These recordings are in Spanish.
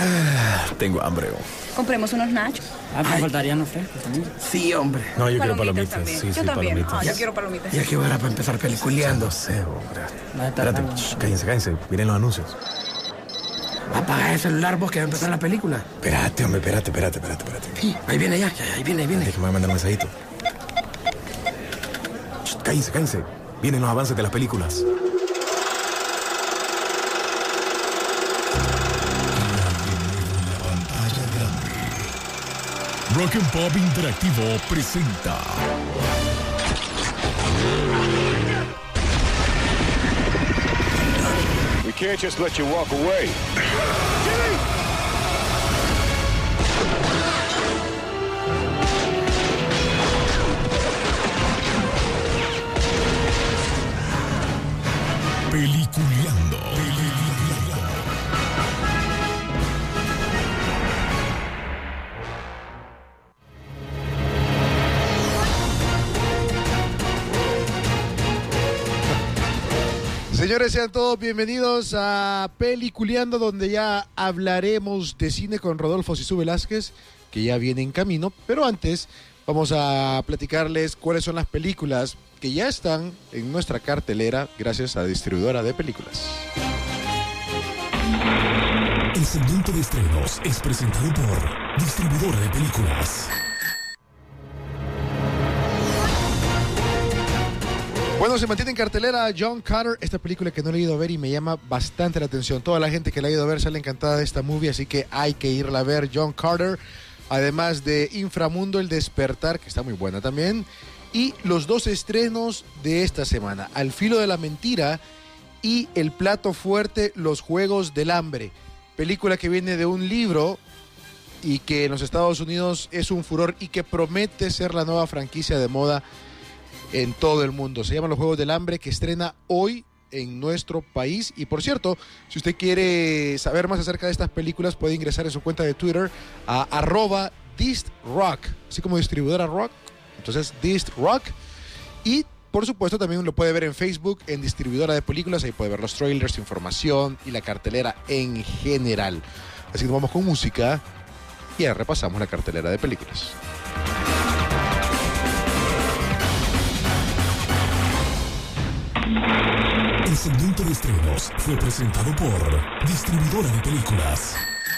Tengo hambre. Compremos unos nachos. Me faltarían los frescos también. Sí, hombre. No, yo quiero palomitas. También. Sí, Yo también. palomitas. Yo quiero palomitas. Ya que hora para empezar peliculeando. No sé, hombre. Espérate, cállense. Miren los anuncios. Apaga el celular vos que va a empezar la película. Espérate, hombre, espérate. Sí, ahí viene ya, ahí viene. Déjame mandar un mensajito. Cállense. Vienen los avances de las películas. Rock and Pop Interactivo presenta We can't just let you walk away. Peliculeando. Señores, sean todos bienvenidos a Peliculeando, donde ya hablaremos de cine con Rodolfo Sisú Velázquez, que ya viene en camino. Pero antes vamos a platicarles cuáles son las películas que ya están en nuestra cartelera gracias a la distribuidora de películas. El segmento de estrenos es presentado por Distribuidora de Películas. Bueno, se mantiene en cartelera John Carter, esta película que no he ido a ver y me llama bastante la atención. Toda la gente que la ha ido a ver sale encantada de esta movie, así que hay que irla a ver. John Carter, además de Inframundo, El Despertar, que está muy buena también, y los dos estrenos de esta semana, Al Filo de la Mentira y El Plato Fuerte, Los Juegos del Hambre. Película que viene de un libro y que en los Estados Unidos es un furor y que promete ser la nueva franquicia de moda en todo el mundo. Se llama Los Juegos del Hambre, que estrena hoy en nuestro país. Y por cierto, si usted quiere saber más acerca de estas películas, puede ingresar en su cuenta de Twitter a @DistRock, así como distribuidora rock. Entonces, DistRock. Y por supuesto también lo puede ver en Facebook, en distribuidora de películas. Ahí puede ver los trailers, información y la cartelera en general. Así que nos vamos con música y ya repasamos la cartelera de películas. El segmento de estrenos fue presentado por Distribuidora de Películas.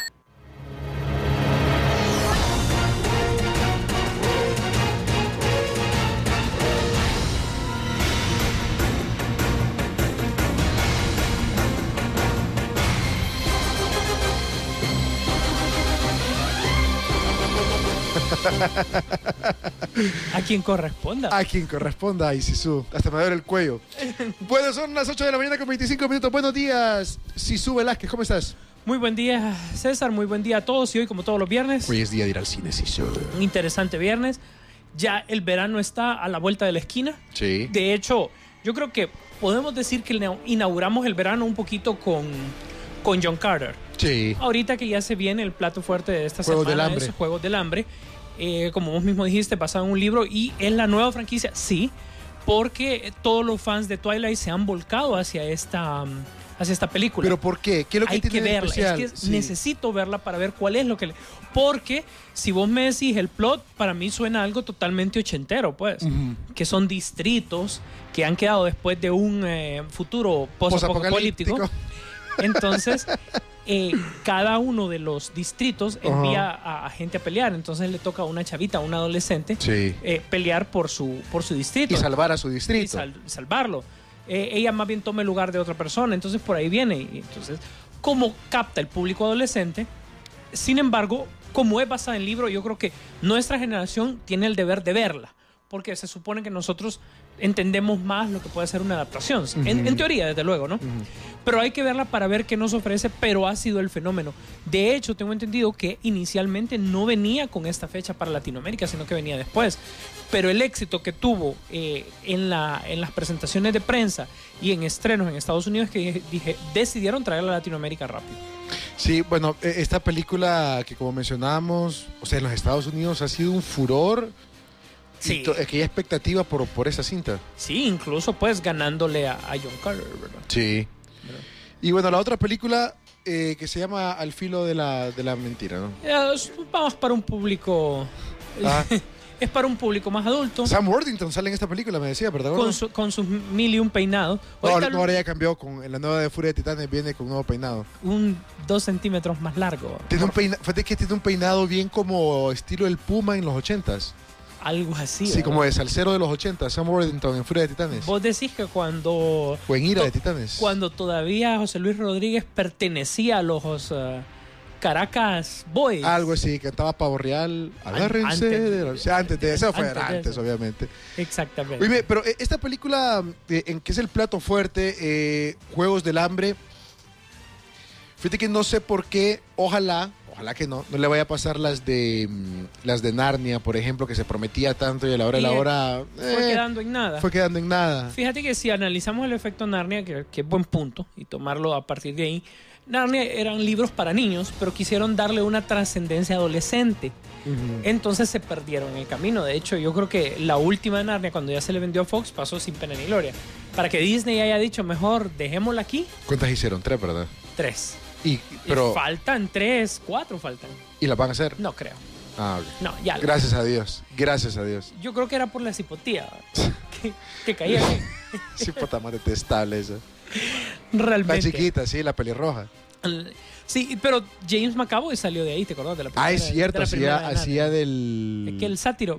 A quien corresponda. A quien corresponda, ay, Sisú. Hasta me duele el cuello. Bueno, son las 8 de la mañana con 25 minutos. Buenos días, Sisú Velázquez, ¿cómo estás? Muy buen día, César. Muy buen día a todos. Y hoy, como todos los viernes, Hoy es día de ir al cine, Sisú. un interesante viernes. Ya el verano está a la vuelta de la esquina. Sí. De hecho, yo creo que podemos decir que inauguramos el verano un poquito con John Carter. Sí. Ahorita que ya se viene el plato fuerte de esta Juegos semana, del Hambre. es Juegos del Hambre. Como vos mismo dijiste, basado en un libro y es la nueva franquicia, sí, porque todos los fans de Twilight se han volcado hacia esta película. ¿Pero por qué? ¿Qué es lo que Hay tiene que de verla, especial? es que Sí. necesito verla para ver cuál es lo que porque si vos me decís el plot, para mí suena algo totalmente ochentero, pues, que son distritos que han quedado después de un futuro post-apocalíptico. Entonces, cada uno de los distritos envía a gente a pelear. Entonces le toca a una chavita, a un adolescente, Sí. pelear por su distrito. Y salvar a su distrito. Y salvarlo. Ella más bien toma el lugar de otra persona. Entonces por ahí viene. Y entonces, ¿cómo capta el público adolescente? Sin embargo, como es basada en libro, yo creo que nuestra generación tiene el deber de verla. Porque se supone que nosotros entendemos más lo que puede ser una adaptación. En teoría, desde luego, ¿no? Pero hay que verla para ver qué nos ofrece, pero ha sido el fenómeno. De hecho, tengo entendido que inicialmente no venía con esta fecha para Latinoamérica, sino que venía después. Pero el éxito que tuvo en las presentaciones de prensa y en estrenos en Estados Unidos, que decidieron traerla a Latinoamérica rápido. Sí, bueno, esta película que como mencionábamos, o sea, en los Estados Unidos ha sido un furor. Sí. Que hay expectativa por esa cinta. Sí, incluso pues ganándole a John Carter, ¿verdad? Sí. Y bueno, la otra película que se llama Al filo de la mentira, ¿no? Vamos para un público... Ah. Es para un público más adulto. Sam Worthington sale en esta película, me decía, ¿verdad? Con sus 1001 peinados. No, ahora ya cambió. En la nueva de Furia de Titanes viene con un nuevo peinado. 2 centímetros más largo. Tiene un peinado, fíjate que tiene un peinado bien como estilo el Puma en los 80s. Algo así. Sí, ¿verdad? como de salsero de los 80s, Sam Worthington en Furia de Titanes. Vos decís que cuando... O en Ira de Titanes. Cuando todavía José Luis Rodríguez pertenecía a los Caracas Boys. Algo así, cantaba Pavo Real. Agárrense. Antes de eso fue antes, obviamente. Exactamente. Oye, pero esta película, en que es el plato fuerte, Juegos del Hambre, fíjate que no sé por qué, ojalá que no le vaya a pasar las de Narnia, por ejemplo, que se prometía tanto y a la hora de la hora fue quedando en nada. Fue quedando en nada. Fíjate que si analizamos el efecto Narnia, que es buen punto, y tomarlo a partir de ahí, Narnia eran libros para niños, pero quisieron darle una trascendencia adolescente. Entonces se perdieron en el camino. De hecho, yo creo que la última de Narnia, cuando ya se le vendió a Fox, pasó sin pena ni gloria. Para que Disney haya dicho, mejor dejémosla aquí. ¿Cuántas hicieron? 3, ¿verdad? 3. Pero Faltan 3, 4 faltan. ¿Y las van a hacer? No creo. Ah, ok. No, ya. Gracias a Dios. Gracias a Dios. Yo creo que era por la cipotía que caía aquí. Sí, puta madre, detestable esa. Realmente. La chiquita, sí, la pelirroja. Sí, pero James McAvoy salió de ahí, ¿te acordás? De la primera, Ah, es cierto, hacía del... Es que el sátiro,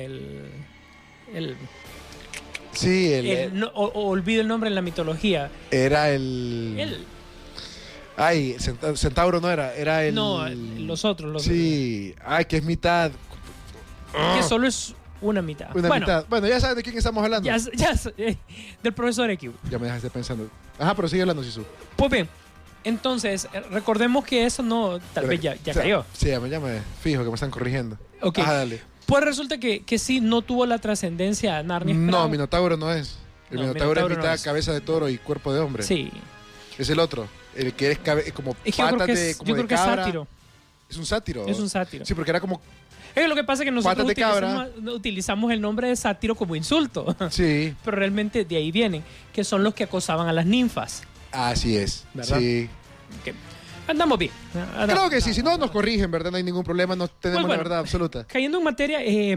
Sí, olvido el nombre en la mitología. Era el... Ay, Centauro no era el... No, los otros. Sí, ay, que es mitad. Que solo es una mitad. Mitad. Bueno, ya sabes de quién estamos hablando. Del profesor X. Ya me dejaste pensando. Ajá, pero sigue hablando, Sisu. Pues bien, entonces, recordemos que eso no, tal vez ya cayó. Sí, ya me fijo que me están corrigiendo. Ok. Ajá, dale. Pues resulta que sí, no tuvo la trascendencia Narnia. No, Minotauro no es. El Minotauro es mitad no cabeza de toro y cuerpo de hombre. Sí. Es el otro. El que es como Es que patas yo creo que es sátiro. Es un sátiro. Es un sátiro. Sí, porque era como... Es que lo que pasa es que nosotros Patas de utilizamos el nombre de sátiro como insulto. Sí. Pero realmente de ahí vienen, que son los que acosaban a las ninfas. Así es. ¿Verdad? Sí. Okay. Andamos bien. Creo que sí, si no nos corrigen, ¿verdad? No hay ningún problema, no tenemos la verdad absoluta. Cayendo en materia,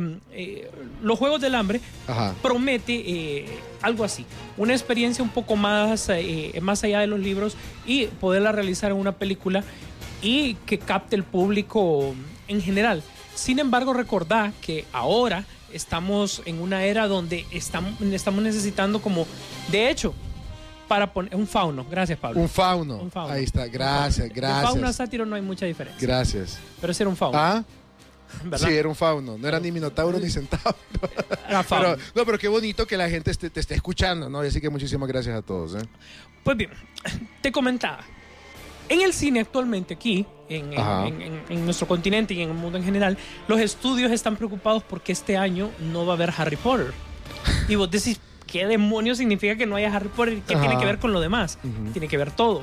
los Juegos del Hambre Ajá. promete algo así, una experiencia un poco más allá de los libros y poderla realizar en una película y que capte el público en general. Sin embargo, recordad que ahora estamos en una era donde estamos necesitando como, de hecho, para poner un fauno. Gracias, Pablo. Un fauno. Ahí está. Gracias. De fauno a sátiro no hay mucha diferencia. Gracias. Pero ese era un fauno. ¿Ah? ¿Verdad? Sí, era un fauno. No era ni minotauro ni centauro. Era fauno. Pero qué bonito que la gente te esté escuchando, ¿no? Y así que muchísimas gracias a todos, ¿eh? Pues bien, te comentaba. En el cine actualmente aquí, en nuestro continente y en el mundo en general, los estudios están preocupados porque este año no va a haber Harry Potter. Y vos decís, ¿qué demonios significa que no haya Harry Potter? ¿Qué tiene que ver con lo demás? Tiene que ver todo.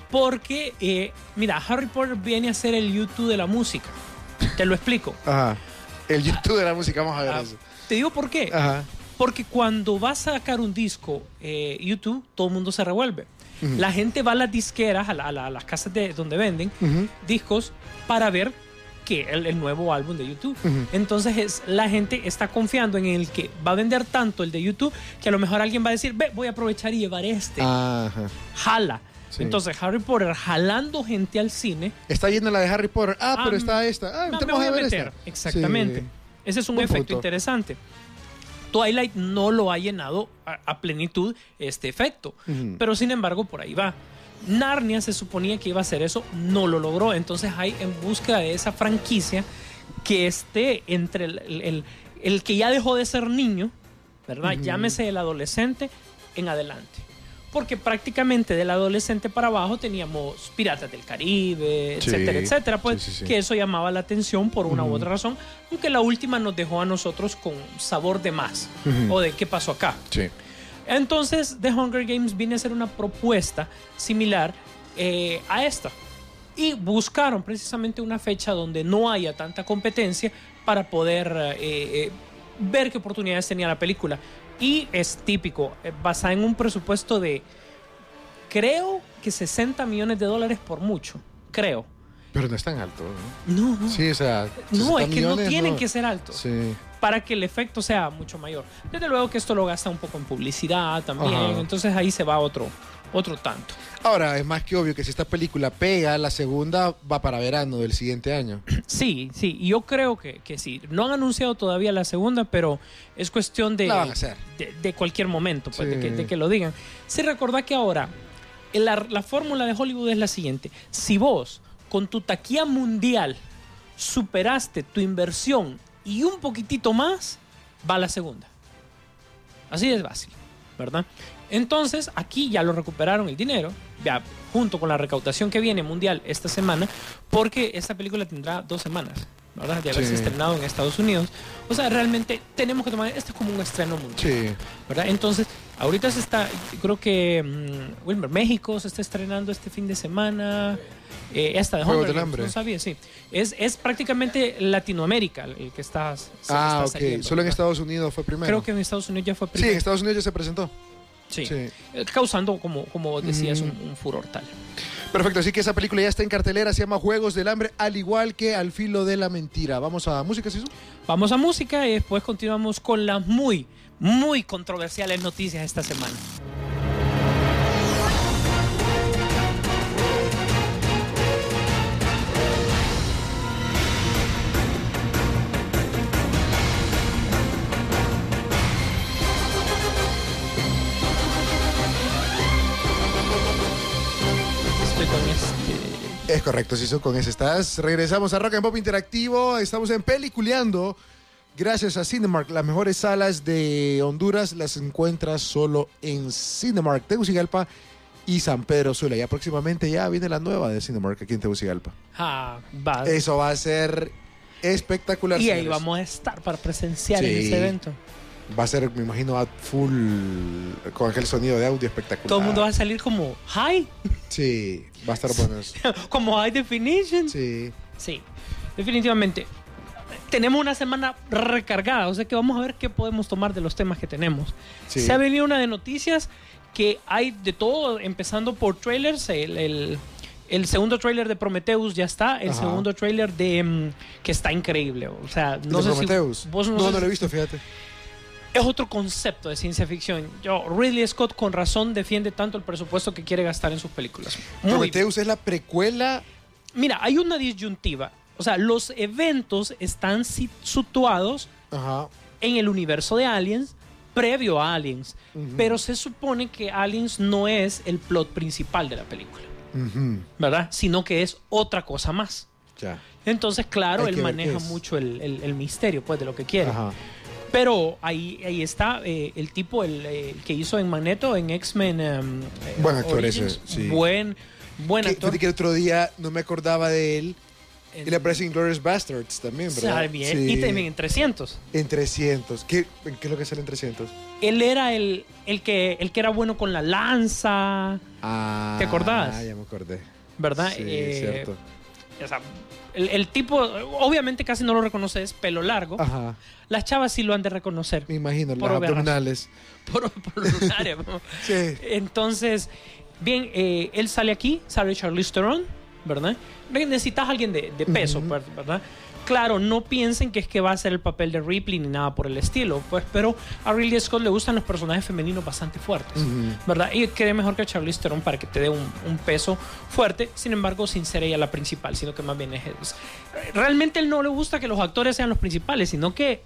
Porque, mira, Harry Potter viene a ser el YouTube de la música. Te lo explico. Ajá. El YouTube de la música, vamos a ver eso. Te digo por qué. Ajá. Porque cuando vas a sacar un disco YouTube, todo el mundo se revuelve. La gente va a las disqueras, a las casas donde venden discos para ver que el nuevo álbum de YouTube. Entonces la gente está confiando en el que va a vender tanto el de YouTube que a lo mejor alguien va a decir, voy a aprovechar y llevar este. Ajá. Jala. Sí. Entonces Harry Potter jalando gente al cine. Está llena la de Harry Potter. Pero está esta. Me voy a meter. Esta. Exactamente. Sí. Ese es un Buen efecto punto. interesante. Twilight no lo ha llenado a plenitud este efecto, pero sin embargo por ahí va. Narnia se suponía que iba a hacer eso, no lo logró, entonces hay en búsqueda de esa franquicia que esté entre el que ya dejó de ser niño, ¿verdad? Llámese el adolescente en adelante. Porque prácticamente del adolescente para abajo teníamos Piratas del Caribe, etcétera, etcétera, pues sí. Que eso llamaba la atención por una u otra razón, aunque la última nos dejó a nosotros con sabor de más, o de qué pasó acá. Sí. Entonces, The Hunger Games viene a ser una propuesta similar a esta. Y buscaron precisamente una fecha donde no haya tanta competencia para poder ver qué oportunidades tenía la película. Y es típico, basada en un presupuesto de creo que $60 millones por mucho. Creo. Pero no es tan alto, ¿no? No. Sí, o sea... No, es que no millones, tienen que ser altos. Sí. Para que el efecto sea mucho mayor. Desde luego que esto lo gasta un poco en publicidad también. Ajá. Entonces ahí se va otro tanto. Ahora, es más que obvio que si esta película pega, la segunda va para verano del siguiente año. Sí, y yo creo que sí. No han anunciado todavía la segunda, pero es cuestión de, La van a hacer. de cualquier momento, pues, Sí. de que lo digan. Sí, recordá que ahora la fórmula de Hollywood es la siguiente. Si vos, con tu taquilla mundial, superaste tu inversión y un poquitito más, va la segunda. Así de fácil, ¿verdad? Entonces, aquí ya lo recuperaron el dinero, ya junto con la recaudación que viene mundial esta semana, porque esta película tendrá 2 semanas, ¿verdad? De haberse estrenado en Estados Unidos. O sea, realmente tenemos que tomar esto como un estreno mundial, Sí. ¿verdad? Entonces, ahorita se está, creo que Wilmer, México se está estrenando este fin de semana. Esta de Juegos Hunger del Games, Hambre. no sabía, sí. Es prácticamente Latinoamérica el que está. Ah, ok. saliendo, Solo en ¿verdad? Estados Unidos fue primero. Creo que en Estados Unidos ya fue Sí, primero. en Estados Unidos ya se presentó. Sí. Sí. Causando, como vos decías, un furor tal. Perfecto, así que esa película ya está en cartelera, se llama Juegos del Hambre, al igual que Al filo de la mentira. Vamos a música, ¿sí? Vamos a música y después continuamos con las muy, muy controversiales noticias esta semana. Estoy con Es correcto, sí, con ese estás. Regresamos a Rock and Pop Interactivo. Estamos en Peliculeando. Gracias a Cinemark. Las mejores salas de Honduras las encuentras solo en Cinemark, Tegucigalpa y San Pedro Sula. Ya próximamente ya viene la nueva de Cinemark aquí en Tegucigalpa. va. Eso va a ser espectacular. Y ahí señores. vamos a estar para presenciar Sí. ese evento. Va a ser, me imagino, a full con aquel sonido de audio espectacular. Todo el mundo va a salir como high, Sí, va a estar bueno. como high definition. Sí. Sí, definitivamente. Tenemos una semana recargada, o sea que vamos a ver qué podemos tomar de los temas que tenemos. Sí. Se ha venido una de noticias que hay de todo, empezando por trailers. El segundo trailer de Prometheus ya está. El Ajá. segundo trailer de que está increíble. O sea, no ¿De sé Prometheus? si vos No, sé no si- lo he visto, fíjate. Es otro concepto de ciencia ficción. Ridley Scott con razón defiende tanto el presupuesto que quiere gastar en sus películas. Muy Prometheus es la precuela. Mira, hay una disyuntiva. O sea, los eventos están situados Ajá. en el universo de Aliens, previo a Aliens. Pero se supone que Aliens no es el plot principal de la película, Ujú. ¿verdad? Sino que es otra cosa más. Ya. Entonces, claro, Hay él que ver maneja qué es. mucho el misterio, pues, de lo que quiere. Ajá. Pero ahí está el tipo, el que hizo en Magneto, en X-Men. Buen actor Origins. ese, sí. Buen Que, actor. fíjate que el otro día no me acordaba de él. Y le aparece en Glorious Bastards también, ¿verdad? Sabe bien. Sí. Y también en 300. En 300. ¿En qué es lo que sale en 300? Él era el que era bueno con la lanza, Ah, ¿Te acordás? Ah, ya me acordé. ¿verdad? Sí, cierto. O sea, el tipo, obviamente casi no lo reconoces, pelo largo. Ajá. Las chavas sí lo han de reconocer. Me imagino, Por las obvias abdominales. Por lunares, ¿no? Sí. Entonces, bien, él sale aquí, sale Charlize Theron, ¿verdad? Necesitas a alguien de peso, pues, ¿verdad? Claro, no piensen que es que va a ser el papel de Ripley ni nada por el estilo, pues, pero a Ridley Scott le gustan los personajes femeninos bastante fuertes, ¿verdad? Y qué mejor que Charlize Theron para que te dé un peso fuerte, sin embargo, sin ser ella la principal, sino que más bien es... Realmente él no le gusta que los actores sean los principales, sino que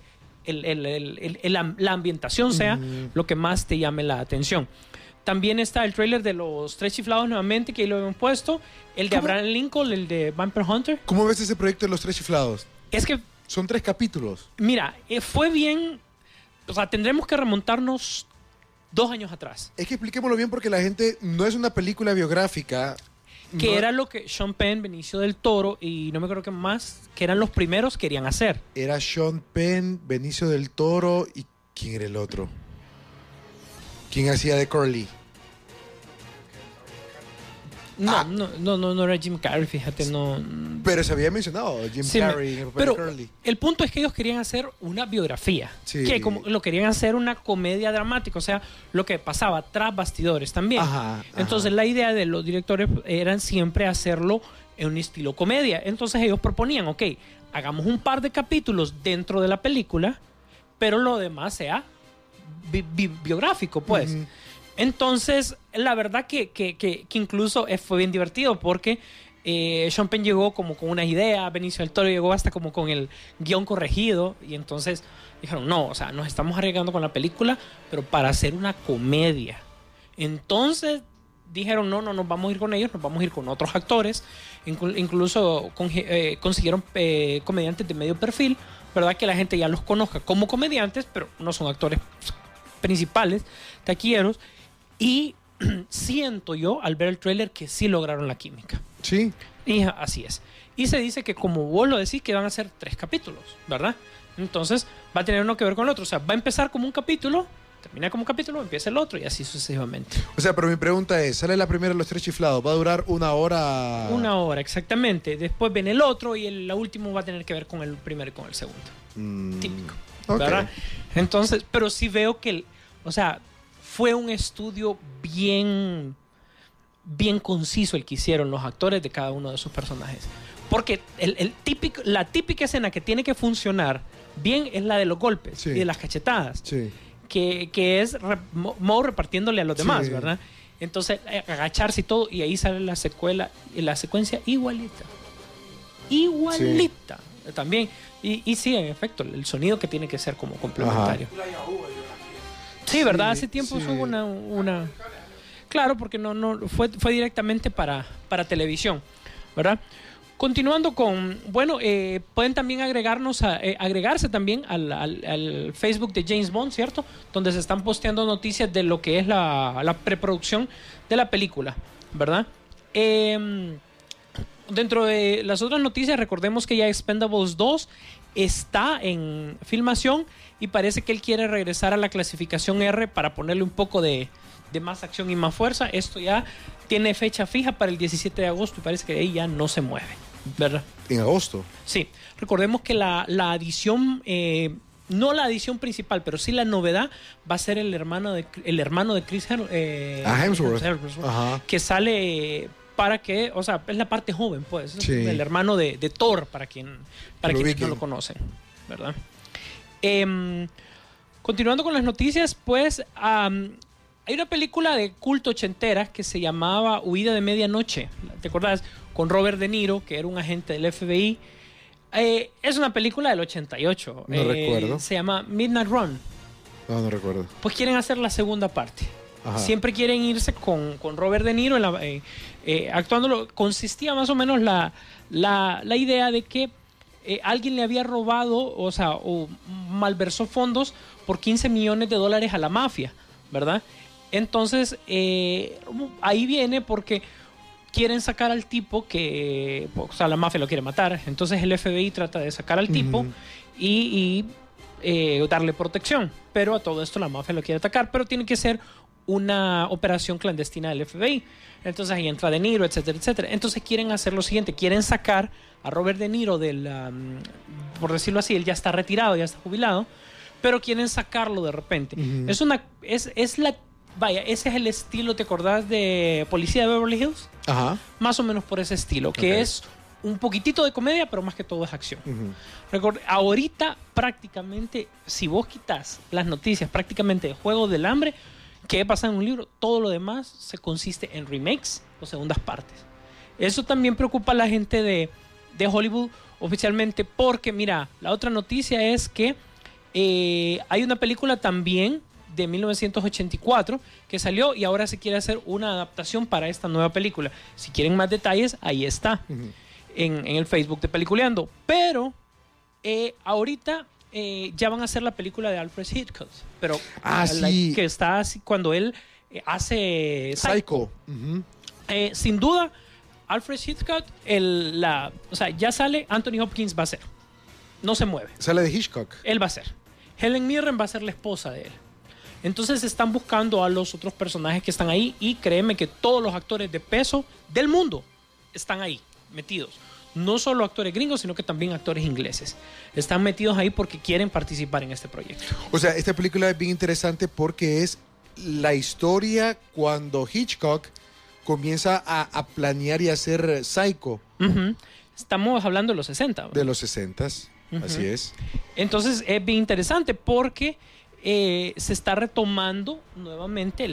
la ambientación sea lo que más te llame la atención. También está el trailer de Los Tres Chiflados nuevamente, que ahí lo hemos puesto. El de ¿Cómo? Abraham Lincoln, el de Vampire Hunter. ¿Cómo ves ese proyecto de Los Tres Chiflados? Es que, Son 3 capítulos. mira, fue bien... O sea, tendremos que remontarnos 2 años atrás. Es que expliquémoslo bien porque la gente no es una película biográfica. Que no- era lo que Sean Penn, Benicio del Toro y no me acuerdo qué más, que eran los primeros, querían hacer. Era Sean Penn, Benicio del Toro y... ¿Quién era el otro? ¿Quién hacía de Curly? No era Jim Carrey, fíjate, no. Pero se había mencionado Jim Sí, Carrey en el papel pero de Curly. el punto es que ellos querían hacer una biografía, Sí. que como lo querían hacer una comedia dramática, o sea, lo que pasaba tras bastidores también. Ajá. Entonces la idea de los directores eran siempre hacerlo en un estilo comedia. Entonces ellos proponían, ok, hagamos un par de capítulos dentro de la película, pero lo demás sea biográfico, pues. Ujú. Entonces, la verdad que incluso fue bien divertido porque Sean Penn llegó como con unas ideas, Benicio del Toro llegó hasta como con el guión corregido y entonces dijeron, no, o sea, nos estamos arriesgando con la película, pero para hacer una comedia. Entonces dijeron, no nos vamos a ir con ellos, nos vamos a ir con otros actores, incluso consiguieron comediantes de medio perfil, ¿verdad? Que la gente ya los conozca como comediantes, pero no son actores principales, taquilleros. Y siento yo, al ver el tráiler, que sí lograron la química. Sí. Y así es. Y se dice que, como vos lo decís, que van a ser 3 capítulos, ¿verdad? Entonces, va a tener uno que ver con el otro. O sea, va a empezar como un capítulo, termina como un capítulo, empieza el otro y así sucesivamente. O sea, pero mi pregunta es, sale la primera de Los Tres Chiflados, ¿va a durar 1 hora? 1 hora, exactamente. Después viene el otro y la última va a tener que ver con el primero y con el segundo. Típico, ok. ¿verdad? Entonces, pero sí veo que, o sea, fue un estudio bien conciso el que hicieron los actores de cada uno de sus personajes. Porque la típica escena que tiene que funcionar bien es la de los golpes, sí, y de las cachetadas. Sí. Que es Moe repartiéndole a los demás, sí, ¿verdad? Entonces, agacharse y todo, y ahí sale la secuencia igualita. Igualita. Sí. También. Y sí, en efecto, el sonido que tiene que ser como complementario. Ajá. Sí, ¿verdad? Hace tiempo hubo una... Claro, porque no fue directamente para televisión, ¿verdad? Continuando con... Bueno, pueden también agregarse también al Facebook de James Bond, ¿cierto? Donde se están posteando noticias de lo que es la preproducción de la película, ¿verdad? Dentro de las otras noticias, recordemos que ya Expendables 2 está en filmación y parece que él quiere regresar a la clasificación R para ponerle un poco de más acción y más fuerza. Esto ya tiene fecha fija para el 17 de agosto y parece que de ahí ya no se mueve, ¿verdad? ¿En agosto? Sí. Recordemos que la adición, no la adición principal, pero sí la novedad va a ser el hermano de Chris Hemsworth. Ajá. Que sale... para que, o sea, es la parte joven, pues. Sí. El hermano de Thor, para quienes no lo conocen, ¿verdad? Continuando con las noticias, pues hay una película de culto ochentera que se llamaba Huida de Medianoche. ¿Te acordás? Con Robert De Niro, que era un agente del FBI. Es una película del 88. No recuerdo. Se llama Midnight Run. No recuerdo. Pues quieren hacer la segunda parte. Ajá. Siempre quieren irse con Robert De Niro actuándolo. Consistía más o menos la idea de que alguien le había robado, o malversó fondos por $15 millones a la mafia, ¿verdad? Entonces, ahí viene porque quieren sacar al tipo que, la mafia lo quiere matar. Entonces el FBI trata de sacar al tipo y darle protección. Pero a todo esto la mafia lo quiere atacar, pero tiene que ser una operación clandestina del FBI. Entonces ahí entra De Niro, etcétera, etcétera. Entonces quieren hacer lo siguiente, quieren sacar a Robert De Niro por decirlo así, él ya está retirado, ya está jubilado, pero quieren sacarlo de repente. Ese es el estilo, ¿te acordás de Policía de Beverly Hills? Ajá. Más o menos por ese estilo, que es un poquitito de comedia, pero más que todo es acción. Ahorita prácticamente, si vos quitas las noticias prácticamente de Juegos del Hambre, que pasa en un libro, todo lo demás se consiste en remakes o segundas partes. Eso también preocupa a la gente de Hollywood oficialmente, porque mira, la otra noticia es que hay una película también de 1984 que salió y ahora se quiere hacer una adaptación para esta nueva película. Si quieren más detalles, ahí está en el Facebook de Peliculeando. Pero ahorita ya van a hacer la película de Alfred Hitchcock, pero sí, que está así cuando él hace Psycho. Sin duda, Alfred Hitchcock, ya sale, Anthony Hopkins va a ser, no se mueve. Sale de Hitchcock. Él va a ser. Helen Mirren va a ser la esposa de él. Entonces están buscando a los otros personajes que están ahí y créeme que todos los actores de peso del mundo están ahí metidos. No solo actores gringos, sino que también actores ingleses. Están metidos ahí porque quieren participar en este proyecto. O sea, esta película es bien interesante porque es la historia cuando Hitchcock comienza a planear y hacer Psycho. Estamos hablando de los 60. ¿verdad? De los 60s, así es. Entonces es bien interesante porque se está retomando nuevamente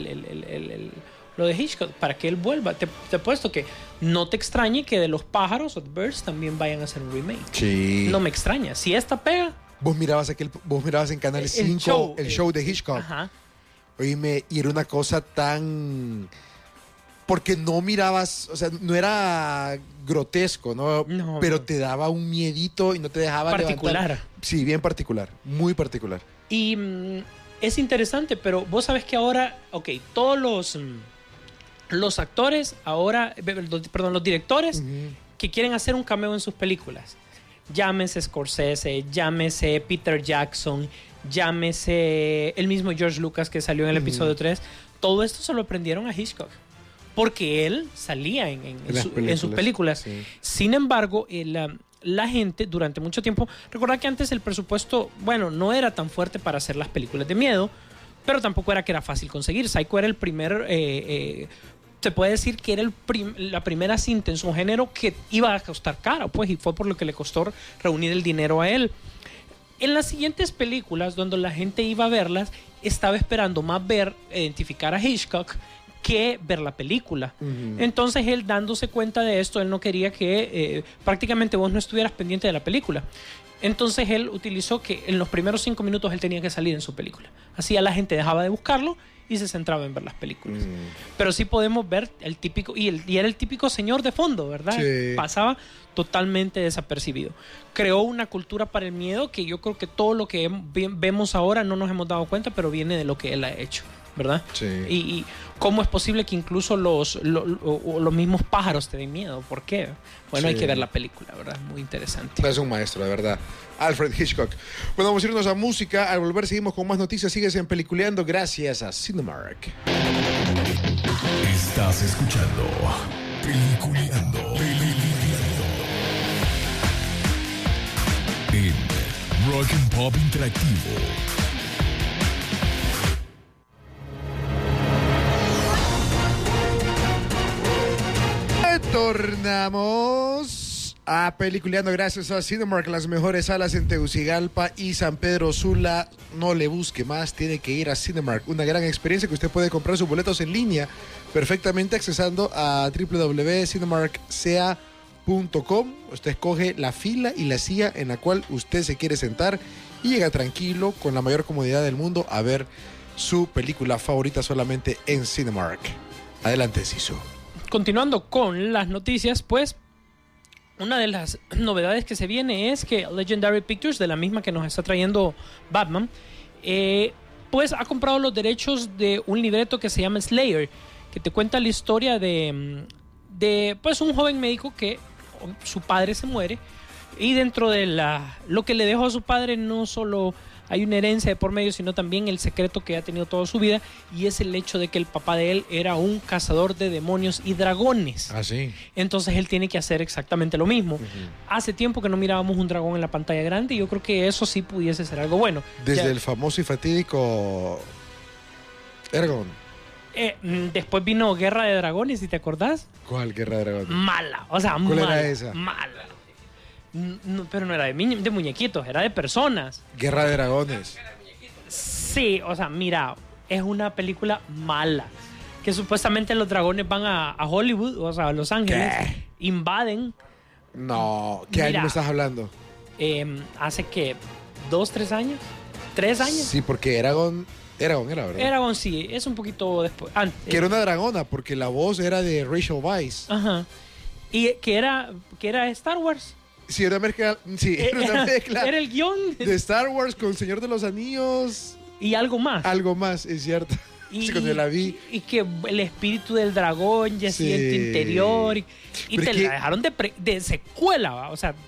lo de Hitchcock para que él vuelva. Te he puesto que no te extrañe que de Los Pájaros o The Birds también vayan a hacer un remake. Sí. No me extraña. Si esta pega... Vos mirabas en Canal 5 el show de Hitchcock. Ajá. Oíme, y era una cosa tan... Porque no mirabas, o sea, no era grotesco, ¿no? No, pero no. te daba un miedito y no te dejaba Particular. levantar. Sí, bien particular, muy particular. Y es interesante, pero vos sabes que ahora, ok, todos los actores ahora, perdón, los directores que quieren hacer un cameo en sus películas, llámese Scorsese, llámese Peter Jackson, llámese el mismo George Lucas que salió en el episodio 3, todo esto se lo aprendieron a Hitchcock. Porque él salía en sus películas. Sí. Sin embargo, la gente durante mucho tiempo... Recordad que antes el presupuesto, bueno, no era tan fuerte para hacer las películas de miedo, pero tampoco era que era fácil conseguir. Psycho era el primer... se puede decir que era la primera cinta en su género que iba a costar caro, pues, y fue por lo que le costó reunir el dinero a él. En las siguientes películas, donde la gente iba a verlas, estaba esperando más identificar a Hitchcock que ver la película. Entonces él, dándose cuenta de esto, él no quería que prácticamente vos no estuvieras pendiente de la película. Entonces él utilizó que en los primeros 5 minutos él tenía que salir en su película. Así a la gente dejaba de buscarlo y se centraba en ver las películas. Pero sí podemos ver el típico, y era el típico señor de fondo, ¿verdad? Sí. Pasaba totalmente desapercibido. Creó una cultura para el miedo que yo creo que todo lo que vemos ahora no nos hemos dado cuenta, pero viene de lo que él ha hecho, ¿verdad? Sí. Y cómo es posible que incluso los mismos pájaros te den miedo. ¿Por qué? Bueno, Sí. hay que ver la película, ¿verdad? Muy interesante. Es un maestro, de verdad. Alfred Hitchcock. Bueno, vamos a irnos a música. Al volver seguimos con más noticias. Sigues en Peliculeando gracias a Cinemark. Estás escuchando Peliculeando. En Rock and Pop Interactivo. Retornamos a Peliculeando gracias a Cinemark, las mejores salas en Tegucigalpa y San Pedro Sula. No le busque más, tiene que ir a Cinemark. Una gran experiencia que usted puede comprar sus boletos en línea perfectamente accesando a www.cinemarkca.com. Usted escoge la fila y la silla en la cual usted se quiere sentar y llega tranquilo, con la mayor comodidad del mundo, a ver su película favorita solamente en Cinemark. Adelante, Sisu. Continuando con las noticias, pues una de las novedades que se viene es que Legendary Pictures, de la misma que nos está trayendo Batman, pues ha comprado los derechos de un libreto que se llama Slayer, que te cuenta la historia de pues un joven médico que su padre se muere, y dentro de lo que le dejó a su padre no solo hay una herencia de por medio, sino también el secreto que ha tenido toda su vida, y es el hecho de que el papá de él era un cazador de demonios y dragones. Ah, sí. Entonces él tiene que hacer exactamente lo mismo. Hace tiempo que no mirábamos un dragón en la pantalla grande, y yo creo que eso sí pudiese ser algo bueno. Desde Ya, el famoso y fatídico Eragon. después vino Guerra de Dragones, si te acordás. ¿Cuál Guerra de Dragones? Mala, o sea, ¿Cuál mala. era esa? Mala. No, pero no era de muñequitos, era de personas. Guerra de Dragones. Sí, o sea, mira, es una película mala. Que supuestamente los dragones van a Hollywood, o sea, a Los Ángeles, ¿Qué? invaden. No, ¿qué Mira. año me estás hablando? Hace que 2, 3 años, 3 años. Sí, porque Eragon era, ¿verdad? Eragon sí, es un poquito después. Antes. Que era una dragona, porque la voz era de Rachel Weisz. Ajá. Y que era Star Wars. Sí, era una mezcla, Era el guión de Star Wars con Señor de los Anillos. y algo más. Algo más, es cierto. Sí, cuando yo la vi. Y que el espíritu del dragón ya Sí. en tu interior. Y Pero te es que- la dejaron de secuela, ¿va? O sea,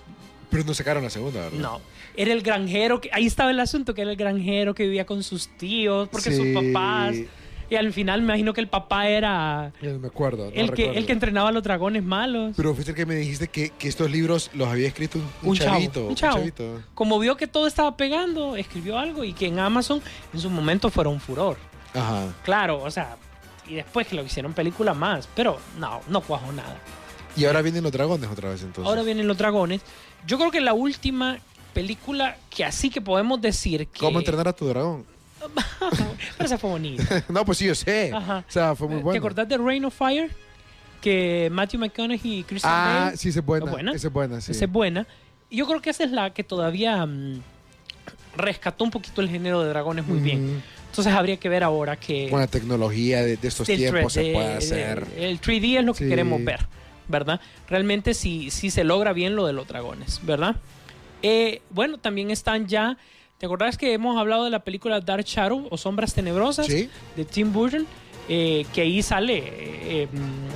Pero no sacaron la segunda, ¿verdad? No. Era el granjero, ahí estaba el asunto, que era el granjero que vivía con sus tíos, porque sus papás... Y al final me imagino que el papá era... Ya me acuerdo. el que entrenaba a los dragones malos. Pero fuiste el que me dijiste que estos libros los había escrito un chavito. Un chavito. Como vio que todo estaba pegando, escribió algo y que en Amazon en su momento fuera un furor. Ajá. Claro, o sea, y después que lo hicieron película más, pero no cuajó nada. Y ahora vienen los dragones otra vez entonces. Ahora vienen los dragones. Yo creo que la última película que así que podemos decir que... ¿Cómo entrenar a tu dragón? Pero esa fue bonita. No, pues sí, yo sé. Ajá. O sea, fue muy bueno. ¿Te acordás de Reign of Fire? Que Matthew McConaughey y Christian Bale. Sí, esa es buena. Esa es buena, sí. Esa es buena. Y yo creo que esa es la que todavía rescató un poquito el género de dragones muy bien. Entonces habría que ver ahora que... Con la tecnología de estos tiempos se puede hacer. El 3D es lo que queremos ver, ¿verdad? Realmente sí se logra bien lo de los dragones, ¿verdad? Bueno, también están ya... ¿Te acordás que hemos hablado de la película Dark Shadow o Sombras Tenebrosas? Sí. De Tim Burton. Que ahí sale...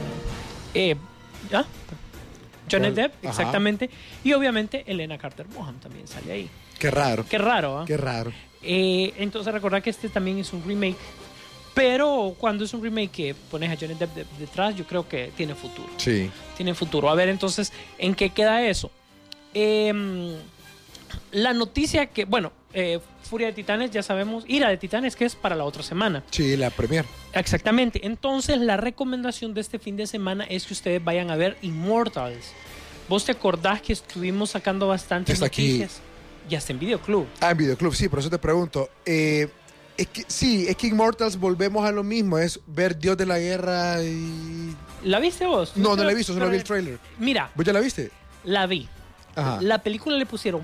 Johnny Depp, exactamente. Y obviamente Helena Carter Bonham también sale ahí. Qué raro. Qué raro, ¿eh? Qué raro. Entonces recordad que este también es un remake. Pero cuando es un remake que pones a Johnny Depp detrás, yo creo que tiene futuro. Sí. Tiene futuro. A ver entonces, ¿en qué queda eso? La noticia que, bueno, Furia de Titanes, ya sabemos, Ira de Titanes, que es para la otra semana. Sí, la premier. Exactamente. Entonces, la recomendación de este fin de semana es que ustedes vayan a ver Immortals. ¿Vos te acordás que estuvimos sacando bastantes noticias? Aquí. Ya está en Videoclub. En Videoclub, sí, por eso te pregunto. Es que Immortals volvemos a lo mismo, es ver Dios de la Guerra y... ¿La viste vos? No la he visto, solo vi el trailer. Mira. ¿Vos ya la viste? La vi. Ajá. La película le pusieron,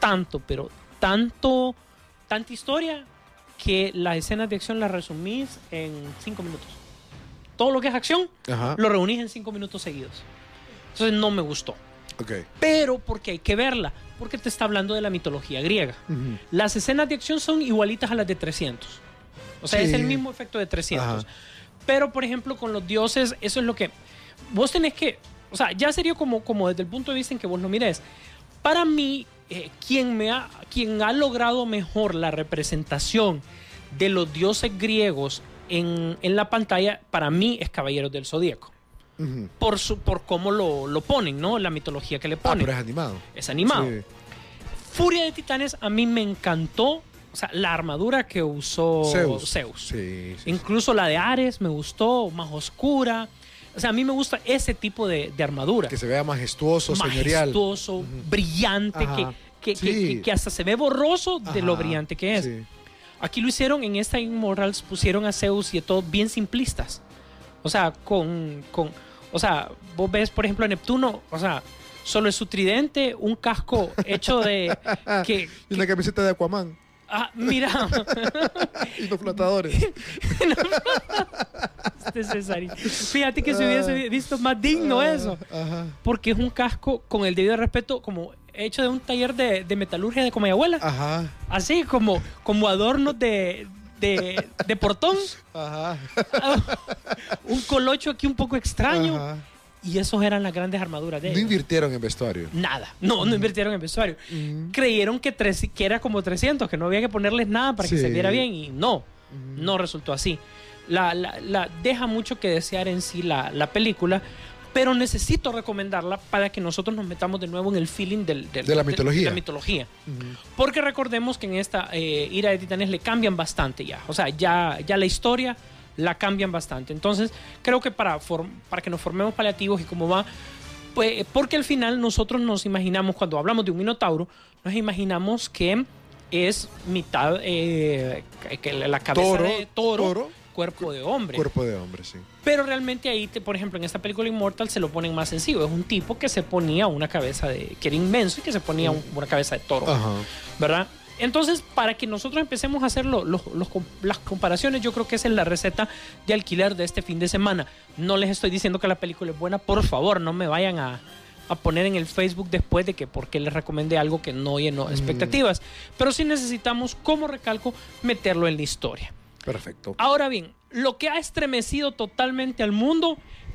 tanta historia que las escenas de acción las resumís en 5 minutos. Todo lo que es acción, lo reunís en 5 minutos seguidos. Entonces no me gustó. Okay. Pero porque hay que verla, porque te está hablando de la mitología griega. Las escenas de acción son igualitas a las de 300. O sea, es el mismo efecto de 300. Pero, por ejemplo, con los dioses, eso es lo que... Vos tenés que... O sea, ya sería como desde el punto de vista en que vos lo mires. Para mí, quien ha logrado mejor la representación de los dioses griegos en la pantalla, para mí es Caballeros del Zodíaco. Por cómo lo ponen, ¿no? La mitología que le ponen. Pero es animado. Es animado. Sí. Furia de Titanes a mí me encantó. O sea, la armadura que usó Zeus. Sí. Incluso la de Ares me gustó, más oscura. O sea, a mí me gusta ese tipo de armadura. Que se vea majestuoso, señorial. Majestuoso, brillante, que hasta se ve borroso de lo brillante que es. Sí. Aquí lo hicieron, en esta Immortals pusieron a Zeus y a todos bien simplistas. O sea, o sea, vos ves, por ejemplo, a Neptuno, o sea, solo es su tridente, un casco hecho de... y una camiseta de Aquaman. Mira. Y los flotadores. César. Fíjate que se hubiese visto más digno eso. Porque es un casco, con el debido respeto, como hecho de un taller de metalurgia de como mi abuela. Así, como adornos de portón. Un colocho aquí un poco extraño. Y esos eran las grandes armaduras de ellos. No invirtieron en vestuario. Nada. No invirtieron en vestuario. Creyeron que era como 300, que no había que ponerles nada para que se viera bien. Y no resultó así. La deja mucho que desear en sí la película, pero necesito recomendarla para que nosotros nos metamos de nuevo en el feeling de la mitología. Porque recordemos que en esta Ira de Titanes le cambian bastante ya. O sea, ya la historia la cambian bastante. Entonces, creo que para que nos formemos paliativos y cómo va, pues, porque al final nosotros nos imaginamos, cuando hablamos de un minotauro, nos imaginamos que es mitad la cabeza de toro, cuerpo de hombre. Cuerpo de hombre, sí. Pero realmente ahí, por ejemplo, en esta película Immortal se lo ponen más sencillo. Es un tipo que se ponía una cabeza que era inmenso y que se ponía una cabeza de toro. ¿Verdad? Entonces, para que nosotros empecemos a hacer las comparaciones, yo creo que esa es la receta de alquiler de este fin de semana. No les estoy diciendo que la película es buena, por favor, no me vayan a poner en el Facebook después de que porque les recomendé algo que no llenó expectativas. Pero sí necesitamos, como recalco, meterlo en la historia. Perfecto. Ahora bien, lo que ha estremecido totalmente al mundo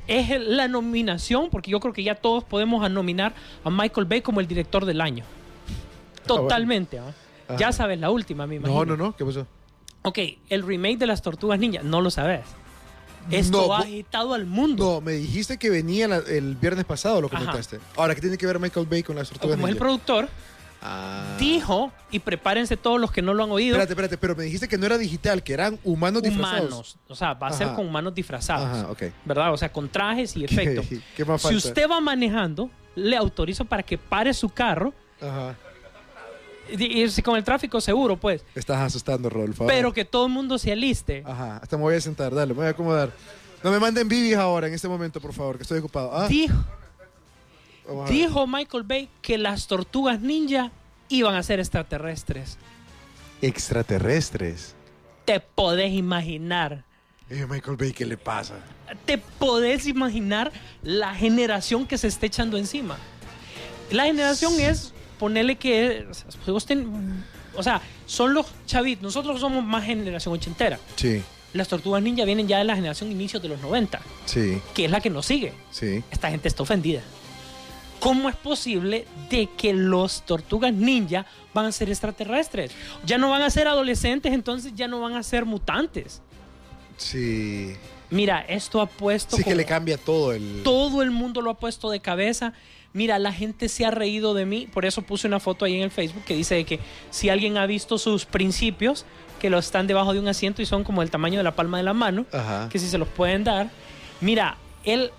es la nominación, porque yo creo que ya todos podemos nominar a Michael Bay como el director del año. Totalmente. Bueno. Ya sabes la última, me imagino. No. ¿Qué pasó? Ok, el remake de las Tortugas Ninja, no lo sabes. Esto No, ha agitado al mundo. No, me dijiste que venía el viernes pasado, lo comentaste. Ahora, ¿qué tiene que ver Michael Bay con las tortugas Como es el ninja? productor, dijo, y prepárense todos los que no lo han oído. Espérate, pero me dijiste que no era digital, que eran humanos disfrazados. O sea, va a ser con humanos disfrazados. Ajá, ok. ¿Verdad? O sea, con trajes y efectos. ¿Qué más Si falta? usted va manejando, le autorizo para que pare su carro. Ajá. Y con el tráfico seguro, pues. Estás asustando, Rodolfo. Pero que todo el mundo se aliste. Ajá, hasta me voy a sentar, dale, me voy a acomodar. No me manden bibis ahora, en este momento, por favor, que estoy ocupado. Dijo Michael Bay que las tortugas ninja iban a ser extraterrestres. ¿Extraterrestres? Te podés imaginar. Michael Bay, ¿qué le pasa? Te podés imaginar la generación que se está echando encima. La generación es, ponerle que, o sea, son los chavitos. Nosotros somos más generación ochentera. Sí. Las tortugas ninja vienen ya de la generación inicios de los 90. Sí. Que es la que nos sigue. Sí. Esta gente está ofendida. ¿Cómo es posible de que los tortugas ninja van a ser extraterrestres? Ya no van a ser adolescentes, entonces ya no van a ser mutantes. Sí. Mira, esto ha puesto... Sí, que le cambia todo el... Todo el mundo lo ha puesto de cabeza. Mira, la gente se ha reído de mí. Por eso puse una foto ahí en el Facebook que dice que si alguien ha visto sus principios, que los están debajo de un asiento y son como el tamaño de la palma de la mano, que si se los pueden dar. Mira, el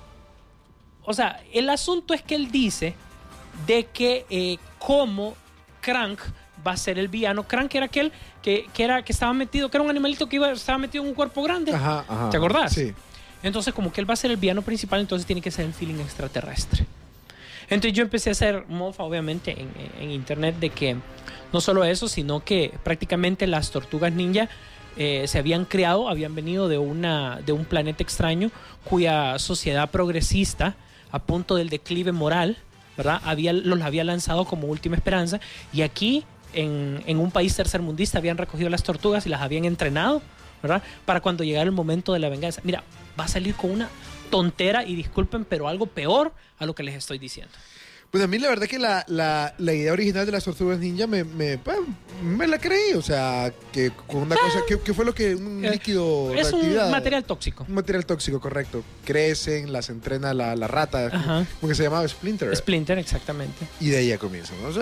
asunto es que él dice de que como Crank va a ser el villano. Crank era aquel que estaba metido, que era un animalito que estaba metido en un cuerpo grande. ¿Te acordás? Sí. Entonces, como que él va a ser el villano principal, entonces tiene que ser el feeling extraterrestre. Entonces yo empecé a hacer mofa, obviamente, en internet de que no solo eso, sino que prácticamente las tortugas ninja se habían creado, habían venido de un planeta extraño cuya sociedad progresista, a punto del declive moral, ¿verdad? Los había lanzado como última esperanza, y aquí en un país tercermundista habían recogido las tortugas y las habían entrenado, ¿verdad? Para cuando llegara el momento de la venganza. Mira, va a salir con una tontera, y disculpen, pero algo peor a lo que les estoy diciendo. Pues a mí la verdad que la idea original de las tortugas ninja me la creí, o sea, que con una cosa, que fue lo que un líquido es reactividad, un material tóxico. Un material tóxico, correcto. Crecen, las entrena la rata, como que se llamaba Splinter. Splinter, exactamente. Y de ahí ya comienza, ¿no?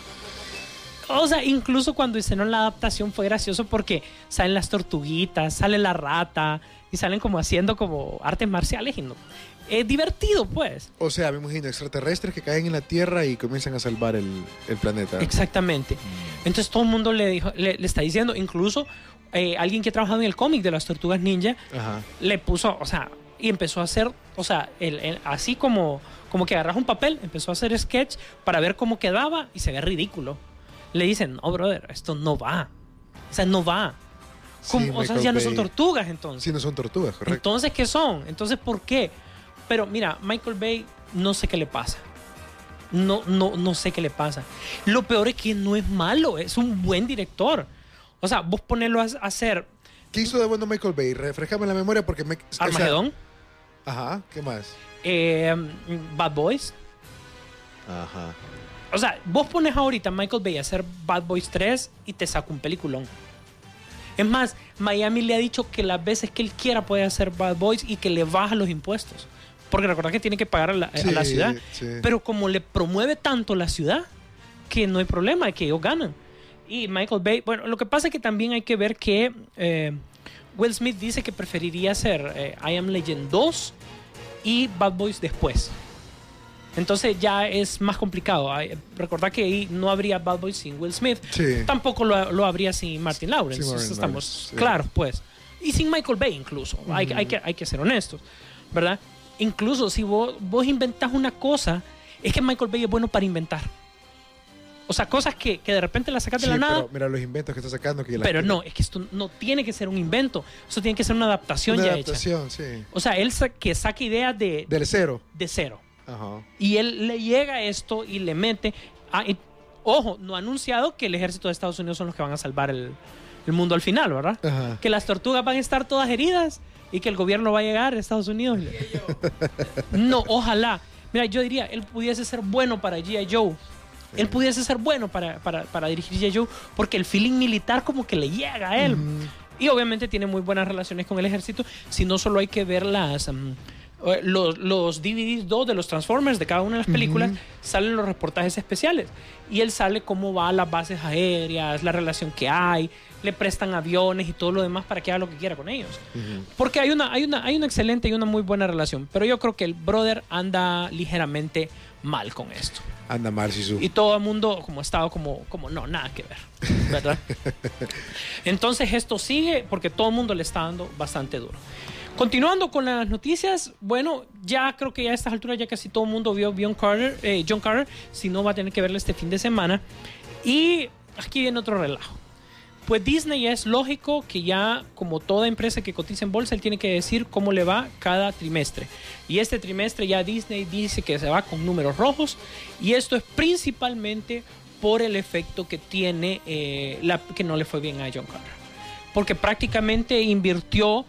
O sea, incluso cuando hicieron la adaptación fue gracioso porque salen las tortuguitas, sale la rata y salen como haciendo como artes marciales y no. Es divertido, pues. O sea, me imagino extraterrestres que caen en la Tierra y comienzan a salvar el planeta. Exactamente. Entonces todo el mundo le está diciendo, incluso alguien que ha trabajado en el cómic de las tortugas ninja, le puso, o sea, y empezó a hacer, o sea, así como que agarras un papel, empezó a hacer sketch para ver cómo quedaba y se ve ridículo. Le dicen, no, brother, esto no va. O sea, no va. Sí, o sea, ya no son tortugas, entonces. Sí, no son tortugas, correcto. Entonces, ¿qué son? Entonces, ¿por qué? Pero mira, Michael Bay, no sé qué le pasa. No sé qué le pasa. Lo peor es que no es malo, es un buen director. O sea, vos ponerlo a hacer... ¿Qué hizo de bueno Michael Bay? Refrescame la memoria porque me... Armagedón. ¿Qué más? Bad Boys. O sea, vos pones ahorita a Michael Bay a hacer Bad Boys 3 y te saca un peliculón. Es más, Miami le ha dicho que las veces que él quiera puede hacer Bad Boys y que le baja los impuestos. Porque recordad que tiene que pagar a la ciudad. Sí. Pero como le promueve tanto la ciudad, que no hay problema, que ellos ganan. Y Michael Bay, bueno, lo que pasa es que también hay que ver que Will Smith dice que preferiría hacer I Am Legend 2 y Bad Boys después. Entonces ya es más complicado. Recordad que ahí no habría Bad Boys sin Will Smith. Sí. Tampoco lo habría sin Martin Lawrence. Sí, estamos claros, pues. Y sin Michael Bay incluso. Hay que ser honestos, ¿verdad? Incluso si vos inventás una cosa, es que Michael Bay es bueno para inventar. O sea, cosas que de repente las sacas de la nada. Pero mira los inventos que está sacando. Pero no, es que esto no tiene que ser un invento. Eso tiene que ser una adaptación ya hecha. Sí. O sea, él que saque ideas del cero. De cero. Ajá. Y él le llega a esto y le mete... ojo, no ha anunciado que el ejército de Estados Unidos son los que van a salvar el mundo al final, ¿verdad? Ajá. Que las tortugas van a estar todas heridas, y que el gobierno va a llegar a Estados Unidos. No, ojalá. Mira, yo diría, él pudiese ser bueno para G.I. Joe. Él pudiese ser bueno para dirigir G.I. Joe, porque el feeling militar como que le llega a él. Y obviamente tiene muy buenas relaciones con el ejército. Si no, solo hay que ver los DVDs 2 de los Transformers de cada una de las películas, salen los reportajes especiales. Y él sale cómo va a las bases aéreas, la relación que hay, le prestan aviones y todo lo demás para que haga lo que quiera con ellos. Porque hay una excelente y una muy buena relación. Pero yo creo que el brother anda ligeramente mal con esto. Anda mal, Sisu. Y todo el mundo como ha estado como no, nada que ver, ¿verdad? Entonces esto sigue porque todo el mundo le está dando bastante duro. Continuando con las noticias, bueno, ya creo que ya a estas alturas ya casi todo el mundo vio John Carter, si no va a tener que verlo este fin de semana. Y aquí viene otro relajo. Pues Disney es lógico que ya, como toda empresa que cotiza en bolsa, él tiene que decir cómo le va cada trimestre. Y este trimestre ya Disney dice que se va con números rojos, y esto es principalmente por el efecto que tiene que no le fue bien a John Carter. Porque prácticamente invirtió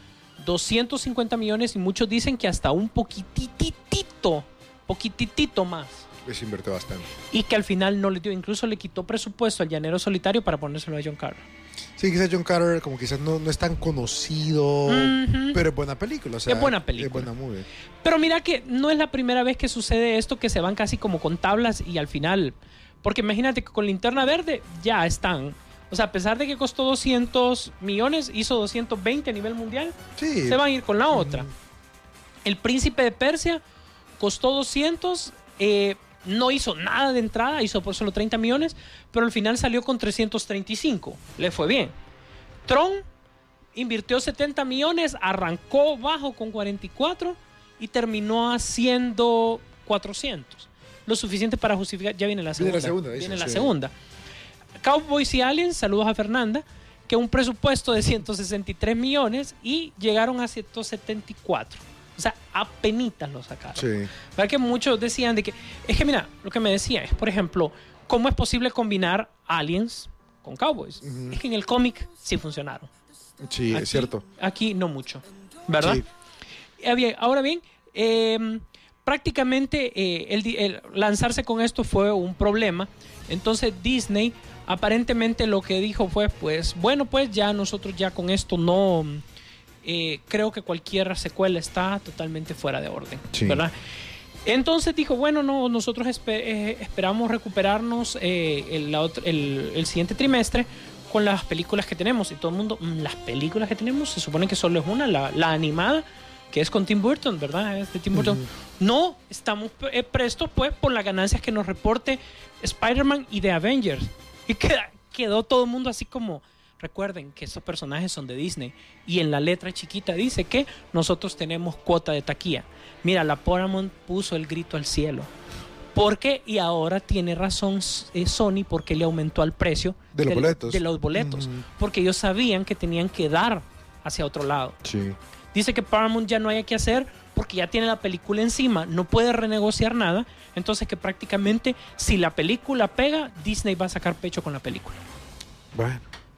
250 millones y muchos dicen que hasta un poquititito más. Les invirtió bastante. Y que al final no le dio, incluso le quitó presupuesto al Llanero Solitario para ponérselo a John Carter. Sí, quizás John Carter como quizás no es tan conocido, pero es buena película. O sea, es buena película. Es buena movie. Pero mira que no es la primera vez que sucede esto, que se van casi como con tablas y al final... Porque imagínate que con Linterna Verde ya están... O sea, a pesar de que costó 200 millones, hizo 220 a nivel mundial, sí, se van a ir con la otra. El Príncipe de Persia costó 200, no hizo nada de entrada, hizo por solo 30 millones, pero al final salió con 335. Le fue bien. Tron invirtió 70 millones, arrancó bajo con 44 y terminó haciendo 400. Lo suficiente para justificar. Ya viene la segunda. Viene la segunda. Cowboys y Aliens, saludos a Fernanda, que un presupuesto de 163 millones y llegaron a 174. O sea, apenitas lo sacaron. Sí. ¿Verdad que muchos decían de que... Es que mira, lo que me decía es, por ejemplo, ¿cómo es posible combinar Aliens con Cowboys? Es que en el cómic sí funcionaron. Sí, aquí, es cierto. Aquí no mucho, ¿verdad? Sí. Ahora bien, prácticamente el lanzarse con esto fue un problema. Entonces Disney aparentemente lo que dijo fue, pues, bueno, pues ya nosotros ya con esto no... creo que cualquier secuela está totalmente fuera de orden, sí, ¿verdad? Entonces dijo, bueno, no, nosotros esperamos recuperarnos el siguiente trimestre con las películas que tenemos. Y todo el mundo, las películas que tenemos, se supone que solo es una, la animada, que es con Tim Burton, ¿verdad? Es de Tim Burton. No, estamos prestos pues por las ganancias que nos reporte Spider-Man y The Avengers. Y quedó todo el mundo así como... Recuerden que esos personajes son de Disney y en la letra chiquita dice que nosotros tenemos cuota de taquilla. Mira, la Paramount puso el grito al cielo. Porque, y ahora tiene razón Sony, porque le aumentó el precio de los boletos. Porque ellos sabían que tenían que dar hacia otro lado. Sí. Dice que Paramount ya no hay que hacer porque ya tiene la película encima, no puede renegociar nada. Entonces que prácticamente si la película pega, Disney va a sacar pecho con la película. Bueno.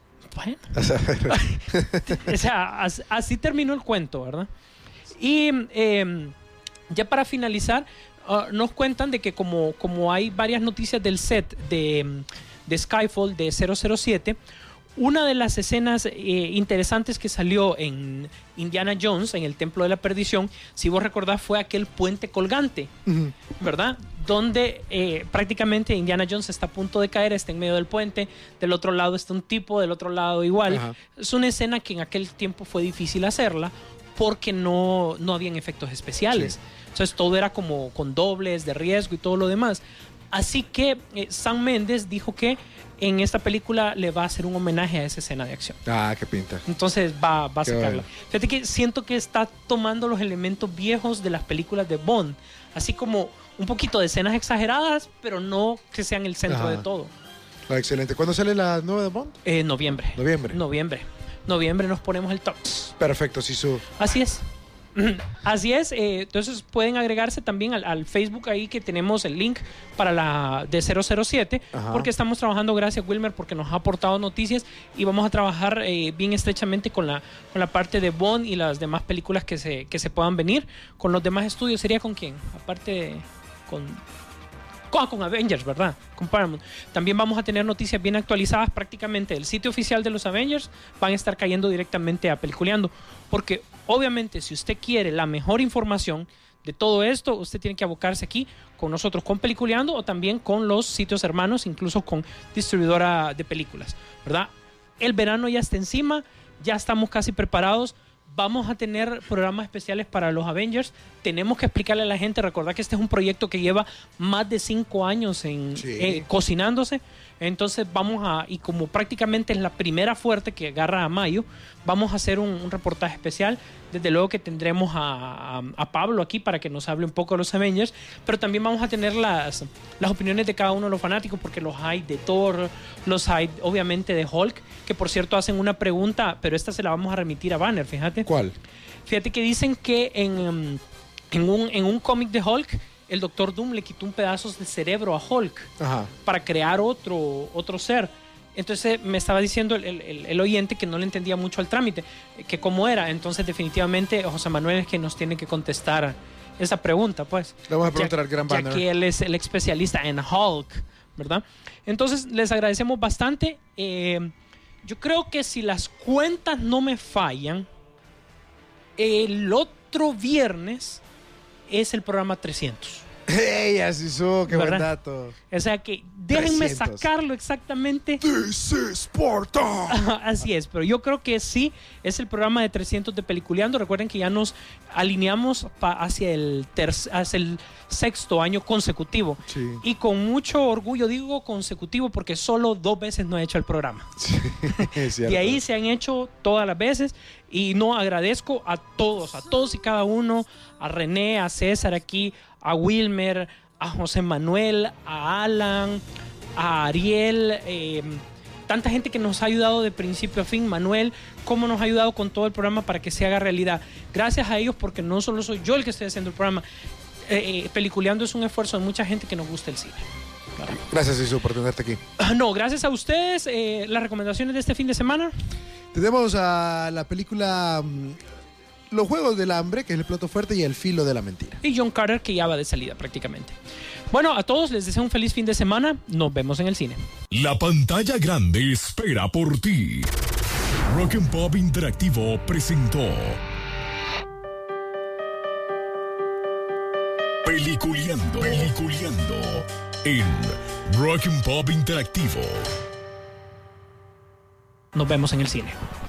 O sea, así terminó el cuento, ¿verdad? Y ya para finalizar, nos cuentan de que como hay varias noticias del set de Skyfall de 007, una de las escenas interesantes que salió en Indiana Jones, en el Templo de la Perdición, si vos recordás, fue aquel puente colgante, ¿verdad? Donde prácticamente Indiana Jones está a punto de caer, está en medio del puente, del otro lado está un tipo, del otro lado igual. Ajá. Es una escena que en aquel tiempo fue difícil hacerla porque no habían efectos especiales. Sí. Entonces todo era como con dobles de riesgo y todo lo demás. Así que Sam Mendes dijo que en esta película le va a hacer un homenaje a esa escena de acción. Ah, qué pinta. Entonces va a sacarla. Bueno. Fíjate que siento que está tomando los elementos viejos de las películas de Bond. Así como un poquito de escenas exageradas, pero no que sean el centro de todo. Ah, excelente. ¿Cuándo sale la nueva de Bond? Noviembre nos ponemos el Tox. Perfecto, Sisu. Así es. Así es, entonces pueden agregarse también al Facebook ahí que tenemos el link para la de 007, Ajá. porque estamos trabajando, gracias Wilmer, porque nos ha aportado noticias y vamos a trabajar bien estrechamente con la parte de Bond y las demás películas que se puedan venir. Con los demás estudios, ¿sería con quién? Aparte, con Avengers, ¿verdad? Con Paramount. También vamos a tener noticias bien actualizadas prácticamente del sitio oficial de los Avengers. Van a estar cayendo directamente a Peliculeando. Porque obviamente si usted quiere la mejor información de todo esto, usted tiene que abocarse aquí con nosotros, con Peliculeando o también con los sitios hermanos, incluso con distribuidora de películas, ¿verdad? El verano ya está encima, ya estamos casi preparados. Vamos a tener programas especiales para los Avengers. Tenemos que explicarle a la gente, recordar que este es un proyecto que lleva más de 5 años cocinándose. Entonces y como prácticamente es la primera fuerte que agarra a mayo, vamos a hacer un reportaje especial. Desde luego que tendremos a Pablo aquí para que nos hable un poco de los Avengers, pero también vamos a tener las opiniones de cada uno de los fanáticos, porque los hay de Thor, los hay obviamente de Hulk, que por cierto hacen una pregunta, pero esta se la vamos a remitir a Banner, fíjate. ¿Cuál? Fíjate que dicen que en un cómic de Hulk, el Doctor Doom le quitó un pedazo de cerebro a Hulk. Ajá. Para crear otro ser. Entonces me estaba diciendo el oyente que no le entendía mucho al trámite, que cómo era. Entonces definitivamente José Manuel es que nos tiene que contestar esa pregunta, pues. Le vamos a preguntar al gran Banner. Ya que él es el especialista en Hulk, ¿verdad? Entonces les agradecemos bastante. Yo creo que si las cuentas no me fallan, el otro viernes es el programa 300. ¡Ey, Asisú! ¡Qué buen ¿Verdad? dato! O sea que déjenme 300. sacarlo exactamente. This is Sparta. Así es, pero yo creo que sí es el programa de 300 de Peliculeando. Recuerden que ya nos alineamos hacia el 6º año consecutivo. Sí. Y con mucho orgullo digo consecutivo porque solo 2 veces no he hecho el programa. Sí, es cierto. De ahí se han hecho todas las veces y no agradezco a todos y cada uno, a René, a César aquí, a Wilmer, a José Manuel, a Alan, a Ariel, tanta gente que nos ha ayudado de principio a fin. Manuel, cómo nos ha ayudado con todo el programa para que se haga realidad. Gracias a ellos, porque no solo soy yo el que estoy haciendo el programa. Peliculeando es un esfuerzo de mucha gente que nos gusta el cine. Gracias, Asisú, por tenerte aquí. No, gracias a ustedes. Las recomendaciones de este fin de semana. Tenemos a la película Los Juegos del Hambre, que es el plato fuerte, y El Filo de la Mentira. Y John Carter, que ya va de salida prácticamente. Bueno, a todos les deseo un feliz fin de semana. Nos vemos en el cine. La pantalla grande espera por ti. Rock and Pop Interactivo presentó Peliculeando en Rock and Pop Interactivo. Nos vemos en el cine.